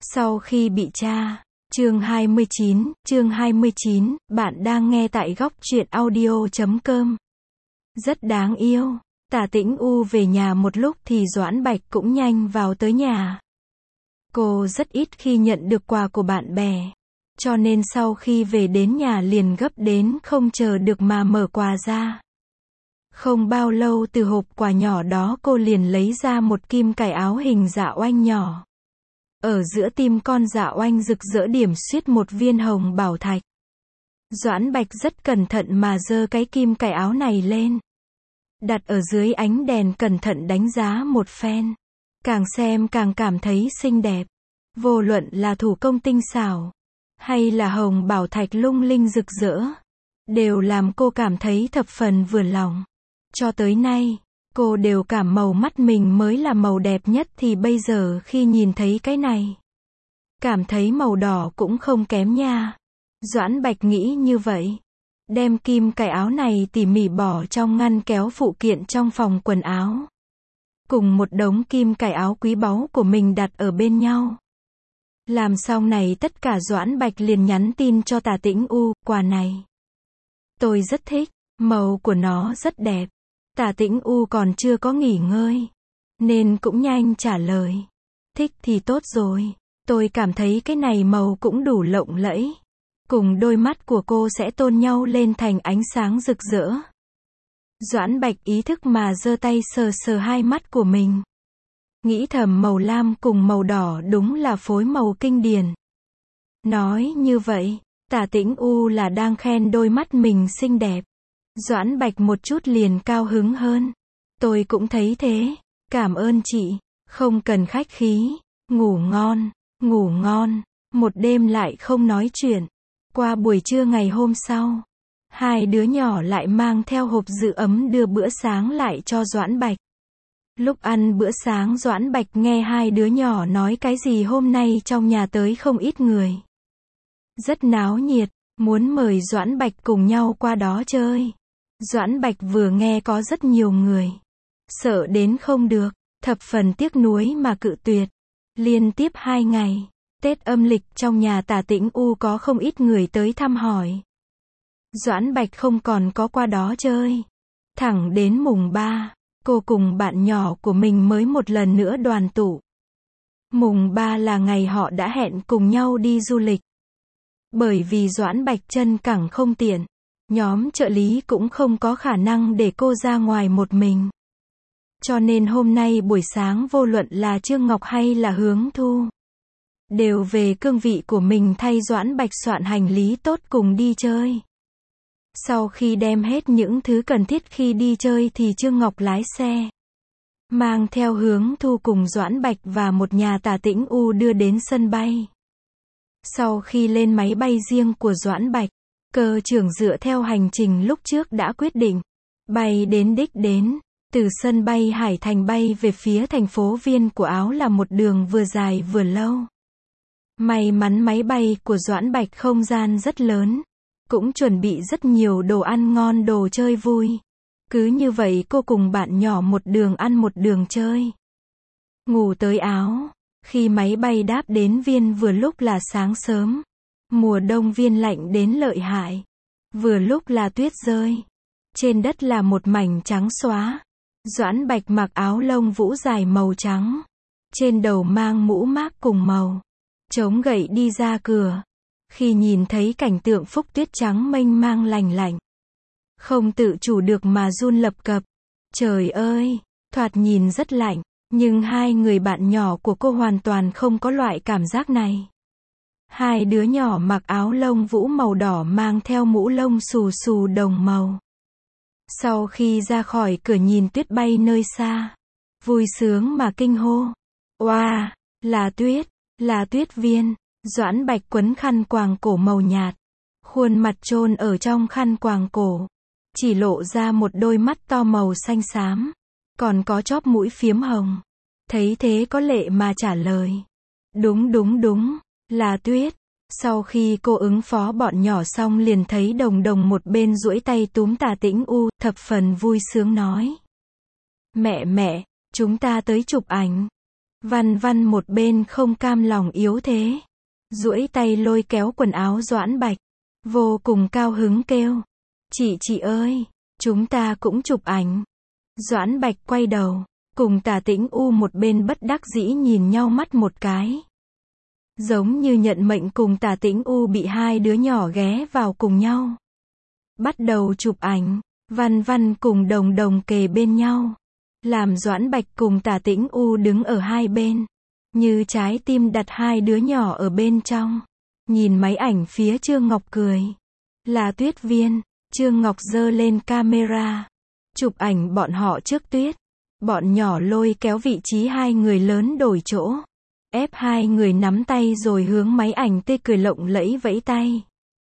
Sau khi bị tra. Chương 29, bạn đang nghe tại góc truyện audio.com. Rất đáng yêu. Tả Tĩnh U về nhà một lúc thì Doãn Bạch cũng nhanh vào tới nhà. Cô rất ít khi nhận được quà của bạn bè. Cho nên sau khi về đến nhà liền gấp đến không chờ được mà mở quà ra. Không bao lâu từ hộp quà nhỏ đó cô liền lấy ra một kim cài áo hình dạ oanh nhỏ. Ở giữa tim con dạ oanh rực rỡ điểm xuyết một viên hồng bảo thạch. Doãn Bạch rất cẩn thận mà giơ cái kim cài áo này lên. Đặt ở dưới ánh đèn cẩn thận đánh giá một phen. Càng xem càng cảm thấy xinh đẹp. Vô luận là thủ công tinh xảo, hay là hồng bảo thạch lung linh rực rỡ, đều làm cô cảm thấy thập phần vừa lòng. Cho tới nay, cô đều cảm màu mắt mình mới là màu đẹp nhất thì bây giờ khi nhìn thấy cái này, cảm thấy màu đỏ cũng không kém nha. Doãn Bạch nghĩ như vậy. Đem kim cài áo này tỉ mỉ bỏ trong ngăn kéo phụ kiện trong phòng quần áo. Cùng một đống kim cài áo quý báu của mình đặt ở bên nhau. Làm xong này tất cả Doãn Bạch liền nhắn tin cho Tả Tĩnh U, quà này tôi rất thích, màu của nó rất đẹp. Tả Tĩnh U còn chưa có nghỉ ngơi, nên cũng nhanh trả lời. Thích thì tốt rồi, tôi cảm thấy cái này màu cũng đủ lộng lẫy. Cùng đôi mắt của cô sẽ tôn nhau lên thành ánh sáng rực rỡ. Doãn Bạch ý thức mà giơ tay sờ sờ hai mắt của mình. Nghĩ thầm màu lam cùng màu đỏ đúng là phối màu kinh điển. Nói như vậy, Tả Tĩnh U là đang khen đôi mắt mình xinh đẹp. Doãn Bạch một chút liền cao hứng hơn. Tôi cũng thấy thế. Cảm ơn chị. Không cần khách khí. Ngủ ngon. Ngủ ngon. Một đêm lại không nói chuyện. Qua buổi trưa ngày hôm sau, hai đứa nhỏ lại mang theo hộp giữ ấm đưa bữa sáng lại cho Doãn Bạch. Lúc ăn bữa sáng Doãn Bạch nghe hai đứa nhỏ nói cái gì hôm nay trong nhà tới không ít người. Rất náo nhiệt, muốn mời Doãn Bạch cùng nhau qua đó chơi. Doãn Bạch vừa nghe có rất nhiều người. Sợ đến không được, thập phần tiếc nuối mà cự tuyệt. Liên tiếp 2 ngày. Tết âm lịch trong nhà Tả Tĩnh U có không ít người tới thăm hỏi. Doãn Bạch không còn có qua đó chơi. Thẳng đến mùng 3, cô cùng bạn nhỏ của mình mới một lần nữa đoàn tụ. Mùng 3 là ngày họ đã hẹn cùng nhau đi du lịch. Bởi vì Doãn Bạch chân cẳng không tiện, nhóm trợ lý cũng không có khả năng để cô ra ngoài một mình. Cho nên hôm nay buổi sáng vô luận là Trương Ngọc hay là Hướng Thu, đều về cương vị của mình thay Doãn Bạch soạn hành lý tốt cùng đi chơi. Sau khi đem hết những thứ cần thiết khi đi chơi thì Trương Ngọc lái xe, mang theo Hướng Thu cùng Doãn Bạch và một nhà Tả Tĩnh U đưa đến sân bay. Sau khi lên máy bay riêng của Doãn Bạch, cơ trưởng dựa theo hành trình lúc trước đã quyết định, bay đến đích đến. Từ sân bay Hải Thành bay về phía thành phố Viên của Áo là một đường vừa dài vừa lâu. May mắn máy bay của Doãn Bạch không gian rất lớn, cũng chuẩn bị rất nhiều đồ ăn ngon đồ chơi vui. Cứ như vậy cô cùng bạn nhỏ một đường ăn một đường chơi. Ngủ tới Áo, khi máy bay đáp đến Viên vừa lúc là sáng sớm. Mùa đông Viên lạnh đến lợi hại. Vừa lúc là tuyết rơi. Trên đất là một mảnh trắng xóa. Doãn Bạch mặc áo lông vũ dài màu trắng. Trên đầu mang mũ mác cùng màu. Chống gậy đi ra cửa. Khi nhìn thấy cảnh tượng phúc tuyết trắng mênh mang lành lạnh, không tự chủ được mà run lập cập. Trời ơi, thoạt nhìn rất lạnh, nhưng hai người bạn nhỏ của cô hoàn toàn không có loại cảm giác này. Hai đứa nhỏ mặc áo lông vũ màu đỏ mang theo mũ lông xù xù đồng màu. Sau khi ra khỏi cửa nhìn tuyết bay nơi xa, vui sướng mà kinh hô. Oa, là tuyết Viên. Doãn Bạch quấn khăn quàng cổ màu nhạt. Khuôn mặt chôn ở trong khăn quàng cổ. Chỉ lộ ra một đôi mắt to màu xanh xám. Còn có chóp mũi phiếm hồng. Thấy thế có lệ mà trả lời. Đúng, là tuyết. Sau khi cô ứng phó bọn nhỏ xong liền thấy Đồng Đồng một bên duỗi tay túm Tả Tĩnh U, thập phần vui sướng nói. Mẹ, chúng ta tới chụp ảnh. Văn Văn một bên không cam lòng yếu thế, duỗi tay lôi kéo quần áo Doãn Bạch, vô cùng cao hứng kêu. Chị ơi, chúng ta cũng chụp ảnh. Doãn Bạch quay đầu, cùng Tả Tĩnh U một bên bất đắc dĩ nhìn nhau mắt một cái. Giống như nhận mệnh cùng Tả Tĩnh U bị hai đứa nhỏ ghé vào cùng nhau. Bắt đầu chụp ảnh, Văn Văn cùng Đồng Đồng kề bên nhau. Làm Doãn Bạch cùng Tả Tĩnh U đứng ở hai bên. Như trái tim đặt hai đứa nhỏ ở bên trong. Nhìn máy ảnh phía Trương Ngọc cười. Là Tuyết Viên, Trương Ngọc giơ lên camera. Chụp ảnh bọn họ trước tuyết. Bọn nhỏ lôi kéo vị trí hai người lớn đổi chỗ. Ép hai người nắm tay rồi hướng máy ảnh tê cười lộng lẫy vẫy tay.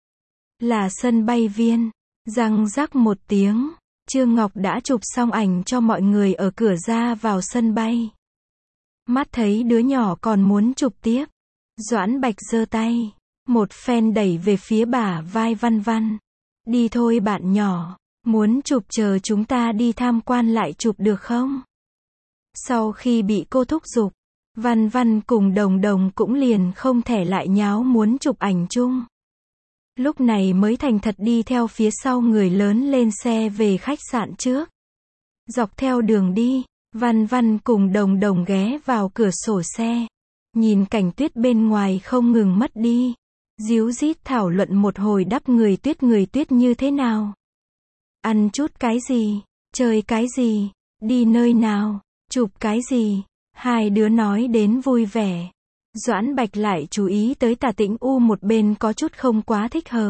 Là sân bay Viên. Răng rắc một tiếng. Trương Ngọc đã chụp xong ảnh cho mọi người ở cửa ra vào sân bay. Mắt thấy đứa nhỏ còn muốn chụp tiếp. Doãn Bạch giơ tay. Một phen đẩy về phía bả vai Văn Văn. Đi thôi bạn nhỏ. Muốn chụp chờ chúng ta đi tham quan lại chụp được không? Sau khi bị cô thúc giục, Văn Văn cùng Đồng Đồng cũng liền không thể lại nháo muốn chụp ảnh chung. Lúc này mới thành thật đi theo phía sau người lớn lên xe về khách sạn trước. Dọc theo đường đi, Văn Văn cùng Đồng Đồng ghé vào cửa sổ xe. Nhìn cảnh tuyết bên ngoài không ngừng mất đi. Díu dít thảo luận một hồi đắp người tuyết như thế nào. Ăn chút cái gì, chơi cái gì, đi nơi nào, chụp cái gì. Hai đứa nói đến vui vẻ. Doãn Bạch lại chú ý tới Tả Tĩnh U một bên có chút không quá thích hợp.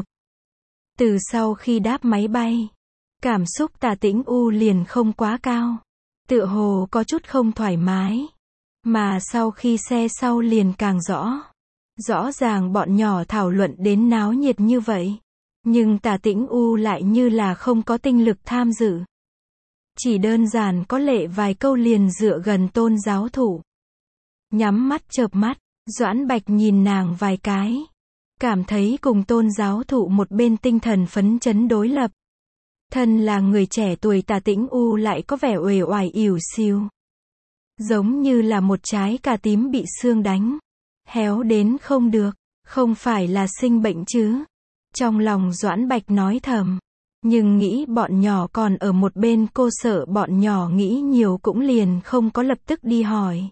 Từ sau khi đáp máy bay, cảm xúc Tả Tĩnh U liền không quá cao. Tựa hồ có chút không thoải mái. Mà sau khi xe sau liền càng rõ. Rõ ràng bọn nhỏ thảo luận đến náo nhiệt như vậy. Nhưng Tả Tĩnh U lại như là không có tinh lực tham dự. Chỉ đơn giản có lệ vài câu liền dựa gần Tôn giáo thụ. Nhắm mắt chợp mắt, Doãn Bạch nhìn nàng vài cái. Cảm thấy cùng Tôn giáo thụ một bên tinh thần phấn chấn đối lập. Thân là người trẻ tuổi Tả Tĩnh U lại có vẻ uể oải ỉu xìu. Giống như là một trái cà tím bị sương đánh. Héo đến không được, không phải là sinh bệnh chứ. Trong lòng Doãn Bạch nói thầm. Nhưng nghĩ bọn nhỏ còn ở một bên cô sợ bọn nhỏ nghĩ nhiều cũng liền không có lập tức đi hỏi.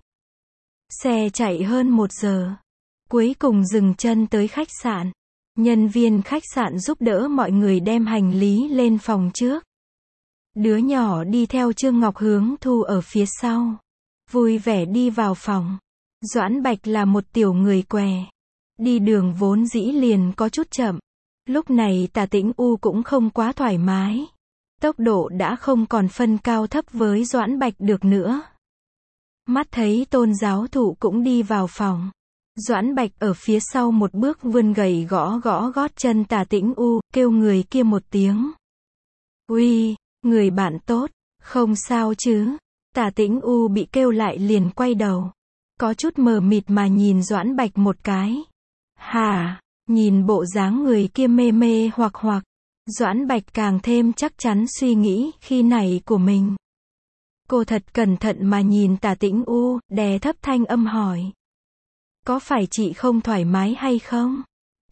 Xe chạy hơn 1 giờ. Cuối cùng dừng chân tới khách sạn. Nhân viên khách sạn giúp đỡ mọi người đem hành lý lên phòng trước. Đứa nhỏ đi theo Trương Ngọc hướng thu ở phía sau. Vui vẻ đi vào phòng. Doãn Bạch là một tiểu người què. Đi đường vốn dĩ liền có chút chậm. Lúc này Tả Tĩnh U cũng không quá thoải mái. Tốc độ đã không còn phân cao thấp với Doãn Bạch được nữa. Mắt thấy Tôn giáo thụ cũng đi vào phòng. Doãn Bạch ở phía sau một bước vươn gầy gõ gót chân Tả Tĩnh U, kêu người kia một tiếng. Uy, người bạn tốt, không sao chứ? Tả Tĩnh U bị kêu lại liền quay đầu. Có chút mờ mịt mà nhìn Doãn Bạch một cái. Hả? Nhìn bộ dáng người kia mê hoặc. Doãn Bạch càng thêm chắc chắn suy nghĩ khi này của mình. Cô thật cẩn thận mà nhìn Tả Tĩnh U, đè thấp thanh âm hỏi. Có phải chị không thoải mái hay không?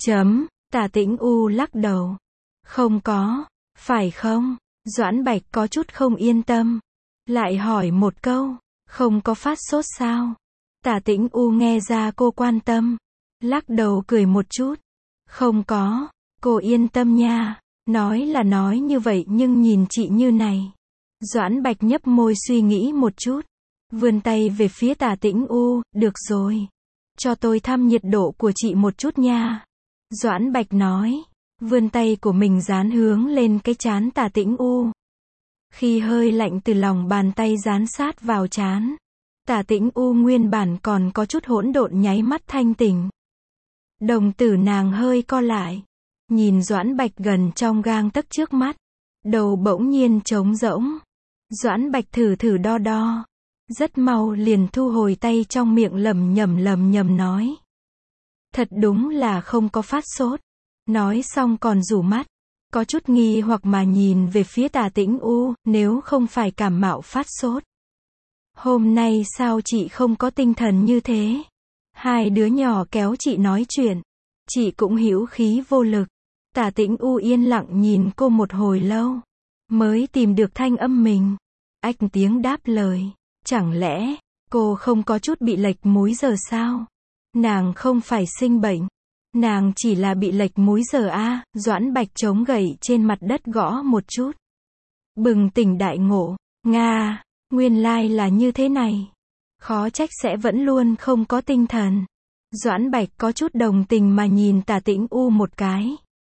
Tả Tĩnh U lắc đầu. Không có, phải không? Doãn Bạch có chút không yên tâm. Lại hỏi một câu, không có phát sốt sao? Tả Tĩnh U nghe ra cô quan tâm. Lắc đầu cười một chút. Không có, cô yên tâm nha. Nói là nói như vậy nhưng nhìn chị như này. Doãn Bạch nhấp môi suy nghĩ một chút. Vươn tay về phía Tả Tĩnh U, được rồi. Cho tôi thăm nhiệt độ của chị một chút nha. Doãn Bạch nói. Vươn tay của mình dán hướng lên cái trán Tả Tĩnh U. Khi hơi lạnh từ lòng bàn tay dán sát vào trán. Tả Tĩnh U nguyên bản còn có chút hỗn độn nháy mắt thanh tỉnh. Đồng tử nàng hơi co lại. Nhìn Doãn Bạch gần trong gang tấc trước mắt. Đầu bỗng nhiên trống rỗng. Doãn Bạch thử đo. Rất mau liền thu hồi tay trong miệng lẩm nhẩm nói. Thật đúng là không có phát sốt. Nói xong còn rủ mắt. Có chút nghi hoặc mà nhìn về phía Tả Tĩnh U, nếu không phải cảm mạo phát sốt. Hôm nay sao chị không có tinh thần như thế? Hai đứa nhỏ kéo chị nói chuyện. Chị cũng hữu khí vô lực. Tả Tĩnh U yên lặng nhìn cô một hồi lâu. Mới tìm được thanh âm mình. Ách tiếng đáp lời. Chẳng lẽ, cô không có chút bị lệch múi giờ sao? Nàng không phải sinh bệnh. Nàng chỉ là bị lệch múi giờ a. Doãn Bạch chống gậy trên mặt đất gõ một chút. Bừng tỉnh đại ngộ. Nga, nguyên lai là như thế này. Khó trách sẽ vẫn luôn không có tinh thần. Doãn Bạch có chút đồng tình mà nhìn Tả Tĩnh U một cái.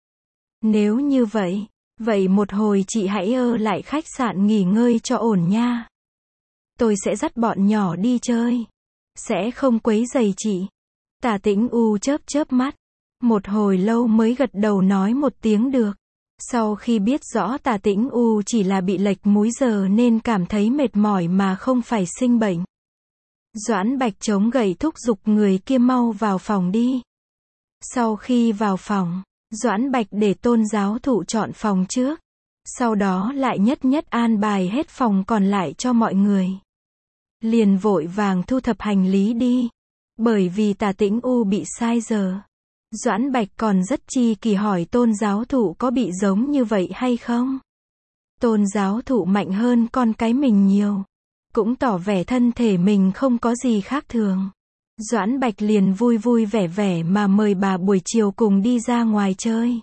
Nếu như vậy, vậy một hồi chị hãy ở lại khách sạn nghỉ ngơi cho ổn nha. Tôi sẽ dắt bọn nhỏ đi chơi. Sẽ không quấy rầy chị. Tả Tĩnh U chớp chớp mắt. Một hồi lâu mới gật đầu nói một tiếng được. Sau khi biết rõ Tả Tĩnh U chỉ là bị lệch múi giờ nên cảm thấy mệt mỏi mà không phải sinh bệnh. Doãn Bạch chống gậy thúc giục người kia mau vào phòng đi. Sau khi vào phòng, Doãn Bạch để Tôn giáo thụ chọn phòng trước. Sau đó lại nhất nhất an bài hết phòng còn lại cho mọi người. Liền vội vàng thu thập hành lý đi. Bởi vì Tả Tĩnh U bị sai giờ. Doãn Bạch còn rất chi kỳ hỏi Tôn giáo thụ có bị giống như vậy hay không. Tôn giáo thụ mạnh hơn con cái mình nhiều. Cũng tỏ vẻ thân thể mình không có gì khác thường. Doãn Bạch liền vui vui vẻ vẻ mà mời bà buổi chiều cùng đi ra ngoài chơi.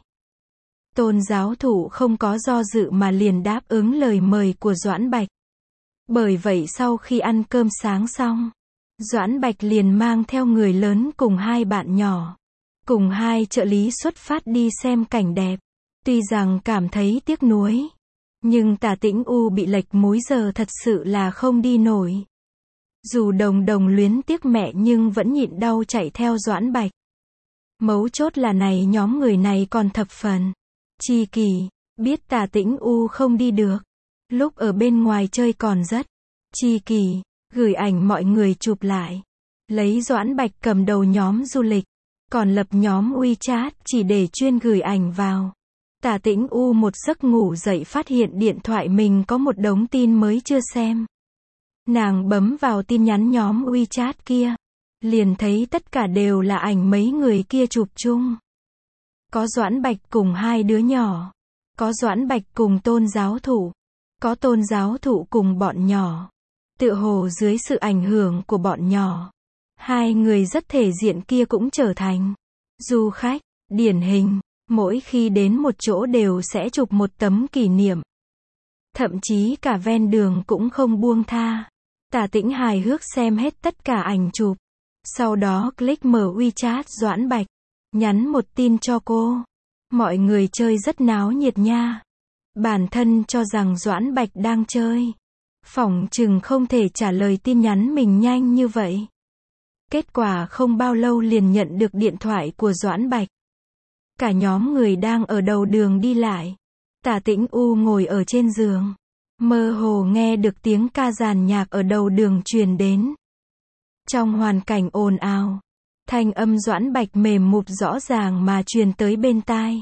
Tôn giáo thụ không có do dự mà liền đáp ứng lời mời của Doãn Bạch. Bởi vậy sau khi ăn cơm sáng xong, Doãn Bạch liền mang theo người lớn cùng hai bạn nhỏ, cùng hai trợ lý xuất phát đi xem cảnh đẹp. Tuy rằng cảm thấy tiếc nuối, nhưng Tả Tĩnh U bị lệch múi giờ thật sự là không đi nổi. Dù đồng đồng luyến tiếc mẹ nhưng vẫn nhịn đau chạy theo Doãn Bạch. Mấu chốt là này nhóm người này còn thập phần chi kỳ, biết Tả Tĩnh U không đi được. Lúc ở bên ngoài chơi còn rất chi kỳ, gửi ảnh mọi người chụp lại. Lấy Doãn Bạch cầm đầu nhóm du lịch, còn lập nhóm WeChat chỉ để chuyên gửi ảnh vào. Tả Tĩnh U một giấc ngủ dậy phát hiện điện thoại mình có một đống tin mới chưa xem. Nàng bấm vào tin nhắn nhóm WeChat kia. Liền thấy tất cả đều là ảnh mấy người kia chụp chung. Có Doãn Bạch cùng hai đứa nhỏ. Có Doãn Bạch cùng Tôn giáo thụ. Có Tôn giáo thụ cùng bọn nhỏ. Tựa hồ dưới sự ảnh hưởng của bọn nhỏ, hai người rất thể diện kia cũng trở thành du khách điển hình. Mỗi khi đến một chỗ đều sẽ chụp một tấm kỷ niệm. Thậm chí cả ven đường cũng không buông tha. Tả Tĩnh hài hước xem hết tất cả ảnh chụp. Sau đó click mở WeChat Doãn Bạch. Nhắn một tin cho cô. Mọi người chơi rất náo nhiệt nha. Bản thân cho rằng Doãn Bạch đang chơi. Phỏng chừng không thể trả lời tin nhắn mình nhanh như vậy. Kết quả không bao lâu liền nhận được điện thoại của Doãn Bạch. Cả nhóm người đang ở đầu đường đi lại. Tả Tĩnh U ngồi ở trên giường. Mơ hồ nghe được tiếng ca dàn nhạc ở đầu đường truyền đến. Trong hoàn cảnh ồn ào, thanh âm Doãn Bạch mềm mụp rõ ràng mà truyền tới bên tai.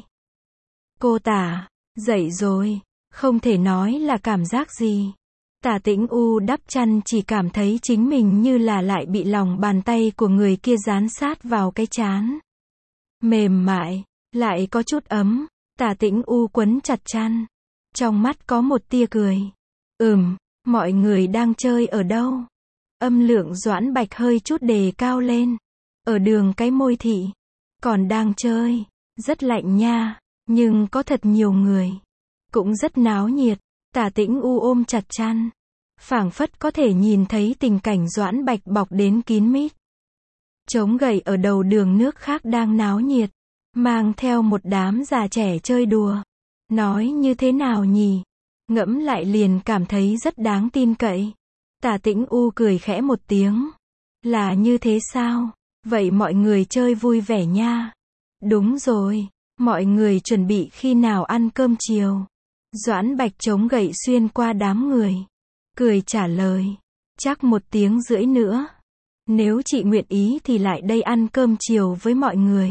Cô Tả, dậy rồi, không thể nói là cảm giác gì. Tả Tĩnh U đắp chăn chỉ cảm thấy chính mình như là lại bị lòng bàn tay của người kia dán sát vào cái trán. Mềm mại, lại có chút ấm. Tả Tĩnh U quấn chặt chăn. Trong mắt có một tia cười. Mọi người đang chơi ở đâu? Âm lượng Doãn Bạch hơi chút đề cao lên. Ở đường cái Môi Thị. Còn đang chơi. Rất lạnh nha. Nhưng có thật nhiều người. Cũng rất náo nhiệt. Tả Tĩnh U ôm chặt chăn. Phảng phất có thể nhìn thấy tình cảnh Doãn Bạch bọc đến kín mít. Trống gậy ở đầu đường nước khác đang náo nhiệt. Mang theo một đám già trẻ chơi đùa. Nói như thế nào nhỉ? Ngẫm lại liền cảm thấy rất đáng tin cậy. Tả Tĩnh U cười khẽ một tiếng. Là như thế sao? Vậy mọi người chơi vui vẻ nha. Đúng rồi. Mọi người chuẩn bị khi nào ăn cơm chiều? Doãn Bạch chống gậy xuyên qua đám người. Cười trả lời. Chắc 1 tiếng rưỡi nữa. Nếu chị nguyện ý thì lại đây ăn cơm chiều với mọi người.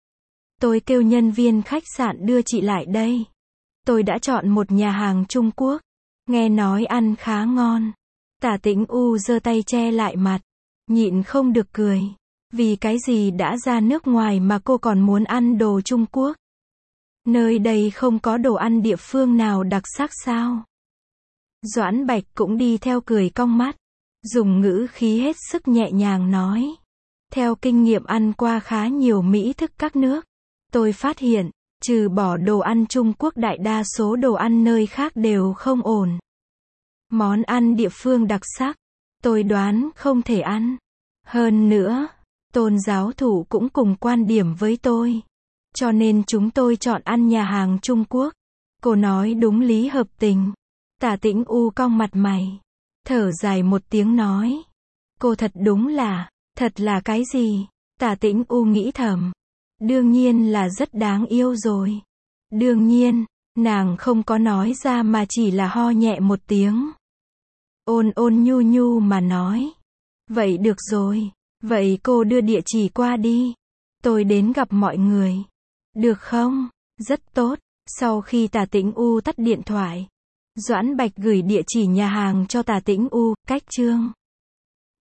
Tôi kêu nhân viên khách sạn đưa chị lại đây. Tôi đã chọn một nhà hàng Trung Quốc. Nghe nói ăn khá ngon. Tả Tĩnh U giơ tay che lại mặt, nhịn không được cười. Vì cái gì đã ra nước ngoài mà cô còn muốn ăn đồ Trung Quốc? Nơi đây không có đồ ăn địa phương nào đặc sắc sao? Doãn Bạch cũng đi theo cười cong mắt, dùng ngữ khí hết sức nhẹ nhàng nói. Theo kinh nghiệm ăn qua khá nhiều mỹ thức các nước, tôi phát hiện, trừ bỏ đồ ăn Trung Quốc đại đa số đồ ăn nơi khác đều không ổn. Món ăn địa phương đặc sắc, tôi đoán không thể ăn. Hơn nữa, Tôn giáo thủ cũng cùng quan điểm với tôi. Cho nên chúng tôi chọn ăn nhà hàng Trung Quốc. Cô nói đúng lý hợp tình. Tả Tĩnh U cong mặt mày, thở dài một tiếng nói. Cô thật đúng là, thật là cái gì? Tả Tĩnh U nghĩ thầm. Đương nhiên là rất đáng yêu rồi. Đương nhiên, nàng không có nói ra mà chỉ là ho nhẹ một tiếng. Ôn ôn nhu nhu mà nói. Vậy được rồi, vậy cô đưa địa chỉ qua đi. Tôi đến gặp mọi người. Được không? Rất tốt. Sau khi Tả Tĩnh U tắt điện thoại, Doãn Bạch gửi địa chỉ nhà hàng cho Tả Tĩnh U, cách chương